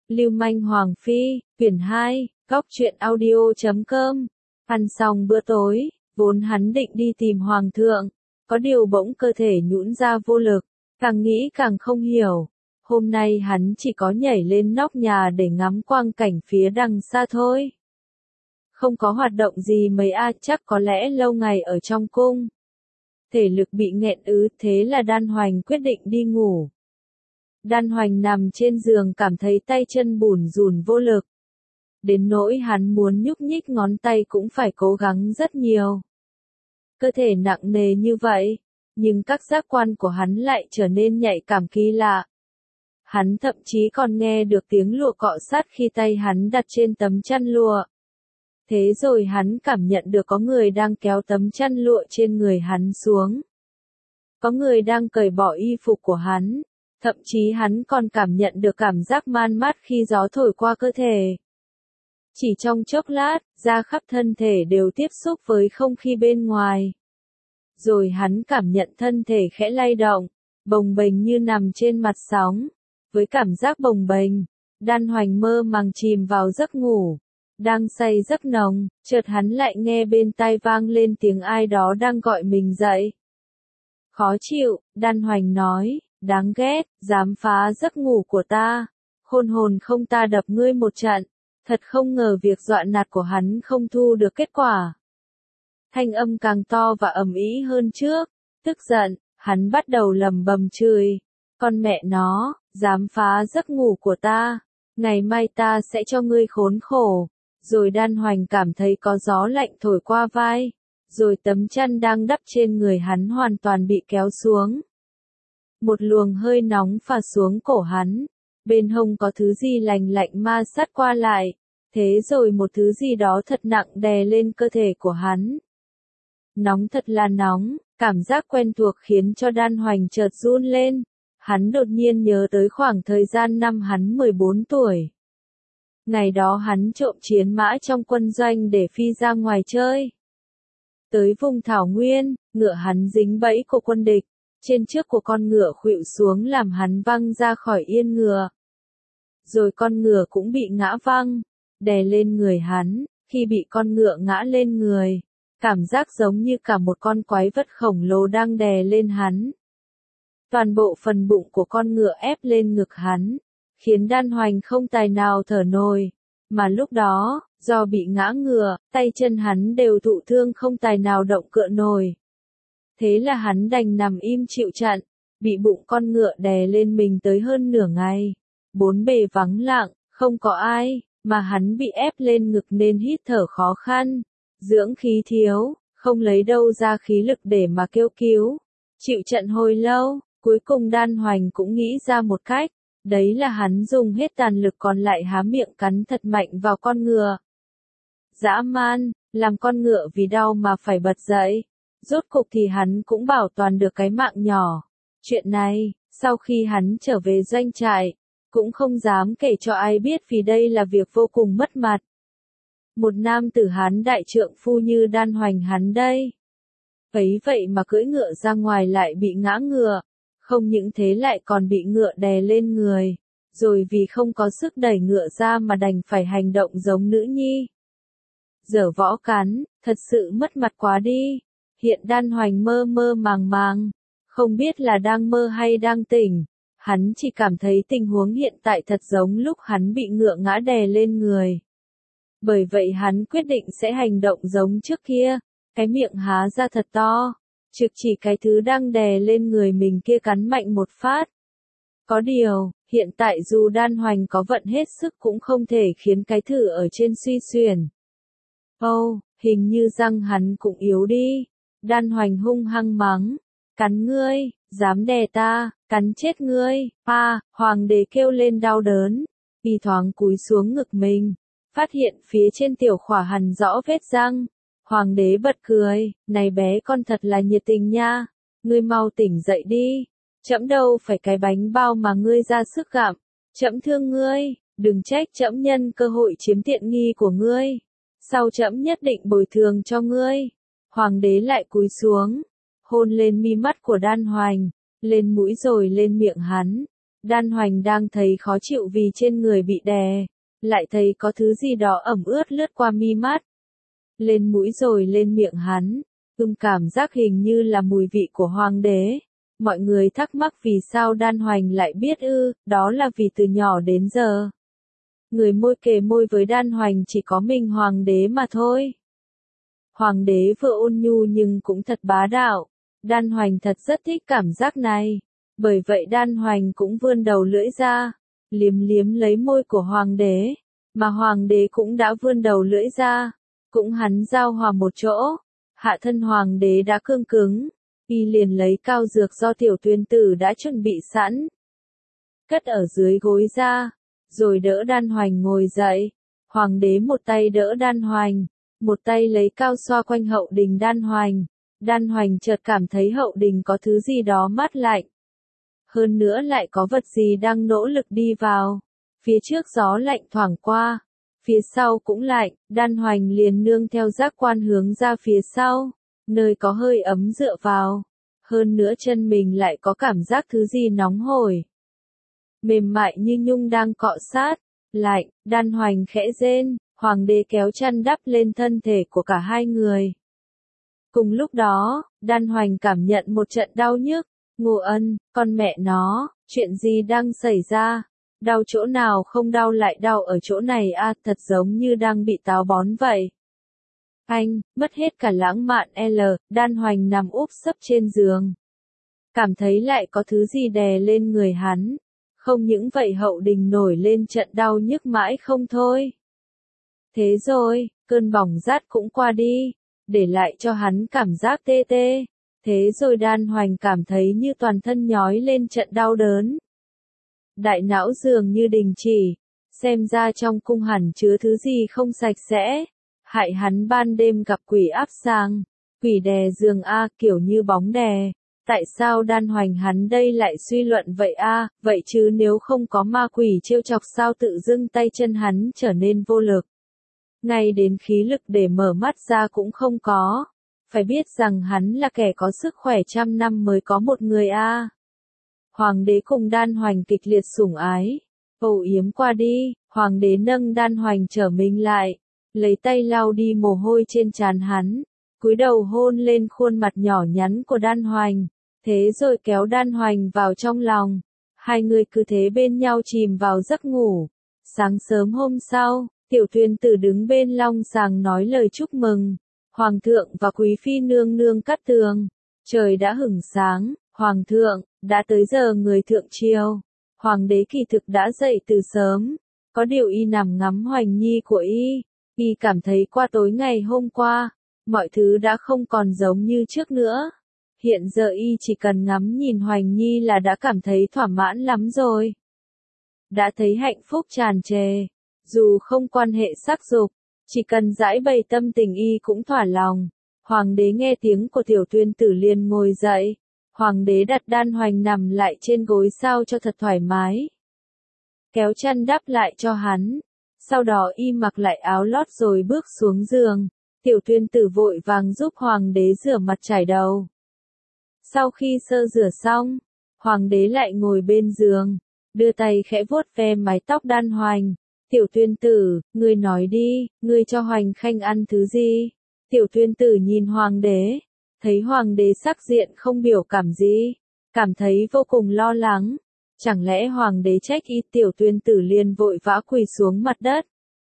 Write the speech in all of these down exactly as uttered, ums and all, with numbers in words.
Lưu manh Hoàng Phi, quyển hai, góc truyện audio chấm com. Ăn xong bữa tối, vốn hắn định đi tìm Hoàng thượng, có điều bỗng cơ thể nhũn ra vô lực, càng nghĩ càng không hiểu. Hôm nay hắn chỉ có nhảy lên nóc nhà để ngắm quang cảnh phía đằng xa thôi. Không có hoạt động gì mấy a, chắc có lẽ lâu ngày ở trong cung. Thể lực bị nghẹn ứ, thế là Đan Hoành quyết định đi ngủ. Đan Hoành nằm trên giường cảm thấy tay chân bủn rủn vô lực. Đến nỗi hắn muốn nhúc nhích ngón tay cũng phải cố gắng rất nhiều. Cơ thể nặng nề như vậy, nhưng các giác quan của hắn lại trở nên nhạy cảm kỳ lạ. Hắn thậm chí còn nghe được tiếng lụa cọ sát khi tay hắn đặt trên tấm chăn lụa. Thế rồi hắn cảm nhận được có người đang kéo tấm chăn lụa trên người hắn xuống. Có người đang cởi bỏ y phục của hắn. Thậm chí hắn còn cảm nhận được cảm giác man mát khi gió thổi qua cơ thể. Chỉ trong chốc lát, da khắp thân thể đều tiếp xúc với không khí bên ngoài. Rồi hắn cảm nhận thân thể khẽ lay động, bồng bềnh như nằm trên mặt sóng. Với cảm giác bồng bềnh, Đan Hoành mơ màng chìm vào giấc ngủ. Đang say giấc nồng, chợt hắn lại nghe bên tai vang lên tiếng ai đó đang gọi mình dậy. Khó chịu, Đan Hoành nói, đáng ghét, dám phá giấc ngủ của ta. Khôn hồn không, ta đập ngươi một trận. Thật không ngờ việc dọa nạt của hắn không thu được kết quả. Thanh âm càng to và ầm ĩ hơn trước. Tức giận, hắn bắt đầu lầm bầm chửi. Con mẹ nó, dám phá giấc ngủ của ta. Ngày mai ta sẽ cho ngươi khốn khổ. Rồi Đan Hoành cảm thấy có gió lạnh thổi qua vai. Rồi tấm chăn đang đắp trên người hắn hoàn toàn bị kéo xuống. Một luồng hơi nóng phả xuống cổ hắn. Bên hông có thứ gì lành lạnh ma sát qua lại. Thế rồi một thứ gì đó thật nặng đè lên cơ thể của hắn. Nóng thật là nóng, cảm giác quen thuộc khiến cho Đan Hoành chợt run lên. Hắn đột nhiên nhớ tới khoảng thời gian năm hắn mười bốn tuổi. Ngày đó hắn trộm chiến mã trong quân doanh để phi ra ngoài chơi. Tới vùng thảo nguyên, ngựa hắn dính bẫy của quân địch. Trên trước của con ngựa khuỵu xuống làm hắn văng ra khỏi yên ngựa. Rồi con ngựa cũng bị ngã văng, đè lên người hắn. Khi bị con ngựa ngã lên người, cảm giác giống như cả một con quái vật khổng lồ đang đè lên hắn. Toàn bộ phần bụng của con ngựa ép lên ngực hắn, khiến Đan Hoành không tài nào thở nổi. Mà lúc đó, do bị ngã ngựa, tay chân hắn đều thụ thương không tài nào động cựa nổi. Thế là hắn đành nằm im chịu trận, bị bụng con ngựa đè lên mình tới hơn nửa ngày. Bốn bề vắng lặng, không có ai, mà hắn bị ép lên ngực nên hít thở khó khăn. Dưỡng khí thiếu, không lấy đâu ra khí lực để mà kêu cứu. Chịu trận hồi lâu, cuối cùng Đan Hoành cũng nghĩ ra một cách. Đấy là hắn dùng hết tàn lực còn lại há miệng cắn thật mạnh vào con ngựa. Dã man, làm con ngựa vì đau mà phải bật dậy. Rốt cục thì hắn cũng bảo toàn được cái mạng nhỏ. Chuyện này, sau khi hắn trở về doanh trại, cũng không dám kể cho ai biết vì đây là việc vô cùng mất mặt. Một nam tử Hán đại trượng phu như Đan Hoành hắn đây. Ấy vậy mà cưỡi ngựa ra ngoài lại bị ngã ngựa. Không những thế lại còn bị ngựa đè lên người. Rồi vì không có sức đẩy ngựa ra mà đành phải hành động giống nữ nhi. Dở võ cán, thật sự mất mặt quá đi. Hiện Đan Hoành mơ mơ màng màng. Không biết là đang mơ hay đang tỉnh. Hắn chỉ cảm thấy tình huống hiện tại thật giống lúc hắn bị ngựa ngã đè lên người. Bởi vậy hắn quyết định sẽ hành động giống trước kia. Cái miệng há ra thật to. Trực chỉ cái thứ đang đè lên người mình kia cắn mạnh một phát. Có điều, hiện tại dù Đan Hoành có vận hết sức cũng không thể khiến cái thử ở trên suy xuyển. Âu, oh, hình như răng hắn cũng yếu đi. Đan Hoành hung hăng mắng. Cắn ngươi, dám đè ta, cắn chết ngươi. À, hoàng đế kêu lên đau đớn. Y thoáng cúi xuống ngực mình. Phát hiện phía trên tiểu khỏa hằn rõ vết răng. Hoàng đế bật cười, này bé con thật là nhiệt tình nha. Ngươi mau tỉnh dậy đi. Trẫm đâu phải cái bánh bao mà ngươi ra sức gặm. Trẫm thương ngươi, đừng trách trẫm nhân cơ hội chiếm tiện nghi của ngươi. Sau trẫm nhất định bồi thường cho ngươi. Hoàng đế lại cúi xuống, hôn lên mi mắt của Đan Hoành, lên mũi rồi lên miệng hắn. Đan Hoành đang thấy khó chịu vì trên người bị đè, lại thấy có thứ gì đó ẩm ướt lướt qua mi mắt, lên mũi rồi lên miệng hắn, ưm cảm giác hình như là mùi vị của hoàng đế. Mọi người thắc mắc vì sao Đan Hoành lại biết ư, đó là vì từ nhỏ đến giờ, người môi kề môi với Đan Hoành chỉ có mình hoàng đế mà thôi. Hoàng đế vừa ôn nhu nhưng cũng thật bá đạo, Đan Hoành thật rất thích cảm giác này, bởi vậy Đan Hoành cũng vươn đầu lưỡi ra, liếm liếm lấy môi của hoàng đế, mà hoàng đế cũng đã vươn đầu lưỡi ra, cũng hắn giao hòa một chỗ, hạ thân hoàng đế đã cương cứng, y liền lấy cao dược do tiểu tuyên tử đã chuẩn bị sẵn, cất ở dưới gối ra, rồi đỡ Đan Hoành ngồi dậy, hoàng đế một tay đỡ Đan Hoành, một tay lấy cao xoa quanh hậu đình Đan Hoành, Đan Hoành chợt cảm thấy hậu đình có thứ gì đó mát lạnh. Hơn nữa lại có vật gì đang nỗ lực đi vào. Phía trước gió lạnh thoảng qua, phía sau cũng lạnh, Đan Hoành liền nương theo giác quan hướng ra phía sau, nơi có hơi ấm dựa vào. Hơn nữa chân mình lại có cảm giác thứ gì nóng hổi, mềm mại như nhung đang cọ sát, lạnh, Đan Hoành khẽ rên, hoàng đế kéo chăn đắp lên thân thể của cả hai người. Cùng lúc đó, Đan Hoành cảm nhận một trận đau nhức, Ngô Ân, con mẹ nó, chuyện gì đang xảy ra? Đau chỗ nào không đau lại đau ở chỗ này à, thật giống như đang bị táo bón vậy. Anh, mất hết cả lãng mạn L, Đan Hoành nằm úp sấp trên giường. Cảm thấy lại có thứ gì đè lên người hắn. Không những vậy hậu đình nổi lên trận đau nhức mãi không thôi. Thế rồi, cơn bỏng rát cũng qua đi, để lại cho hắn cảm giác tê tê. Thế rồi Đan Hoành cảm thấy như toàn thân nhói lên trận đau đớn. Đại não dường như đình chỉ, xem ra trong cung hẳn chứa thứ gì không sạch sẽ, hại hắn ban đêm gặp quỷ áp sang, quỷ đè giường a, kiểu như bóng đè. Tại sao Đan Hoành hắn đây lại suy luận vậy a, vậy chứ nếu không có ma quỷ trêu chọc sao tự dưng tay chân hắn trở nên vô lực. Ngay đến khí lực để mở mắt ra cũng không có. Phải biết rằng hắn là kẻ có sức khỏe trăm năm mới có một người a. Hoàng đế cùng Đan Hoành kịch liệt sủng ái, âu yếm qua đi, hoàng đế nâng Đan Hoành trở mình lại, lấy tay lau đi mồ hôi trên trán hắn, cúi đầu hôn lên khuôn mặt nhỏ nhắn của Đan Hoành, thế rồi kéo Đan Hoành vào trong lòng, hai người cứ thế bên nhau chìm vào giấc ngủ. Sáng sớm hôm sau, tiểu tuyên tử đứng bên long sàng nói lời chúc mừng. Hoàng thượng và quý phi nương nương cát tường. Trời đã hửng sáng, hoàng thượng, đã tới giờ người thượng triều. Hoàng đế kỳ thực đã dậy từ sớm. Có điều y nằm ngắm Hoành nhi của y. Y cảm thấy qua tối ngày hôm qua, mọi thứ đã không còn giống như trước nữa. Hiện giờ y chỉ cần ngắm nhìn Hoành nhi là đã cảm thấy thỏa mãn lắm rồi. Đã thấy hạnh phúc tràn trề. Dù không quan hệ sắc dục, chỉ cần giải bày tâm tình y cũng thỏa lòng. Hoàng đế nghe tiếng của tiểu tuyên tử liền ngồi dậy. Hoàng đế đặt Đan Hoành nằm lại trên gối sao cho thật thoải mái. Kéo chăn đắp lại cho hắn. Sau đó y mặc lại áo lót rồi bước xuống giường. Tiểu tuyên tử vội vàng giúp hoàng đế rửa mặt chải đầu. Sau khi sơ rửa xong, hoàng đế lại ngồi bên giường, đưa tay khẽ vuốt ve mái tóc Đan Hoành. Tiểu tuyên tử, ngươi nói đi, ngươi cho Hoành Khanh ăn thứ gì? Tiểu tuyên tử nhìn hoàng đế, thấy hoàng đế sắc diện không biểu cảm gì, cảm thấy vô cùng lo lắng. Chẳng lẽ hoàng đế trách y? Tiểu tuyên tử liền vội vã quỳ xuống mặt đất.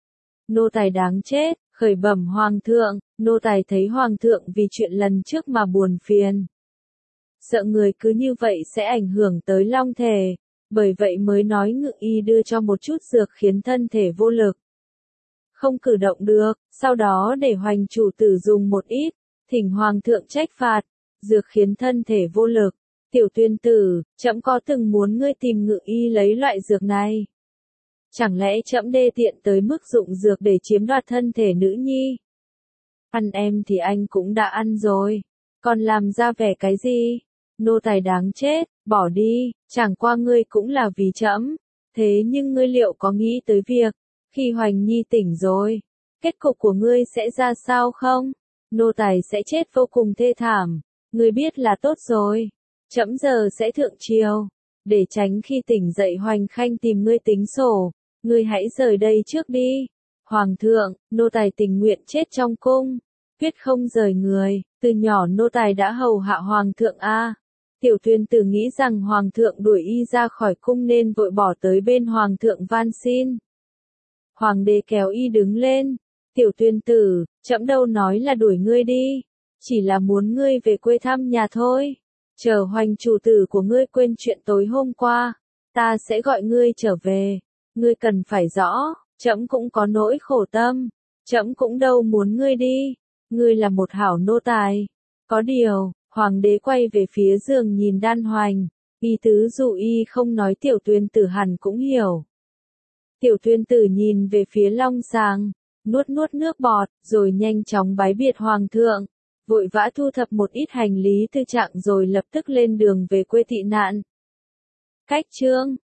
Nô tài đáng chết, khởi bẩm hoàng thượng, nô tài thấy hoàng thượng vì chuyện lần trước mà buồn phiền. Sợ người cứ như vậy sẽ ảnh hưởng tới long thể. Bởi vậy mới nói ngự y đưa cho một chút dược khiến thân thể vô lực. Không cử động được, sau đó để Hoành chủ tử dùng một ít, thỉnh hoàng thượng trách phạt, dược khiến thân thể vô lực. Tiểu tuyên tử, trẫm có từng muốn ngươi tìm ngự y lấy loại dược này. Chẳng lẽ trẫm đê tiện tới mức dụng dược để chiếm đoạt thân thể nữ nhi? Ăn em thì anh cũng đã ăn rồi, còn làm ra vẻ cái gì? Nô tài đáng chết, bỏ đi, chẳng qua ngươi cũng là vì trẫm. Thế nhưng ngươi liệu có nghĩ tới việc, khi Hoành nhi tỉnh rồi, kết cục của ngươi sẽ ra sao không? Nô tài sẽ chết vô cùng thê thảm, ngươi biết là tốt rồi. Trẫm giờ sẽ thượng triều, để tránh khi tỉnh dậy Hoành Khanh tìm ngươi tính sổ, ngươi hãy rời đây trước đi. Hoàng thượng, nô tài tình nguyện chết trong cung, quyết không rời người, từ nhỏ nô tài đã hầu hạ Hoàng thượng a. Tiểu Tuyên Tử nghĩ rằng Hoàng thượng đuổi y ra khỏi cung nên vội bỏ tới bên Hoàng thượng van xin. Hoàng đế kéo y đứng lên, Tiểu Tuyên Tử, trẫm đâu nói là đuổi ngươi đi, chỉ là muốn ngươi về quê thăm nhà thôi. Chờ Hoành chủ tử của ngươi quên chuyện tối hôm qua, ta sẽ gọi ngươi trở về. Ngươi cần phải rõ, trẫm cũng có nỗi khổ tâm, trẫm cũng đâu muốn ngươi đi. Ngươi là một hảo nô tài. Có điều, Hoàng đế quay về phía giường nhìn Đan Hoành, ý tứ dụ y không nói Tiểu Tuyên Tử hẳn cũng hiểu. Tiểu Tuyên Tử nhìn về phía Long Sàng, nuốt nuốt nước bọt, rồi nhanh chóng bái biệt Hoàng thượng, vội vã thu thập một ít hành lý thư trạng rồi lập tức lên đường về quê tị nạn. Cách chương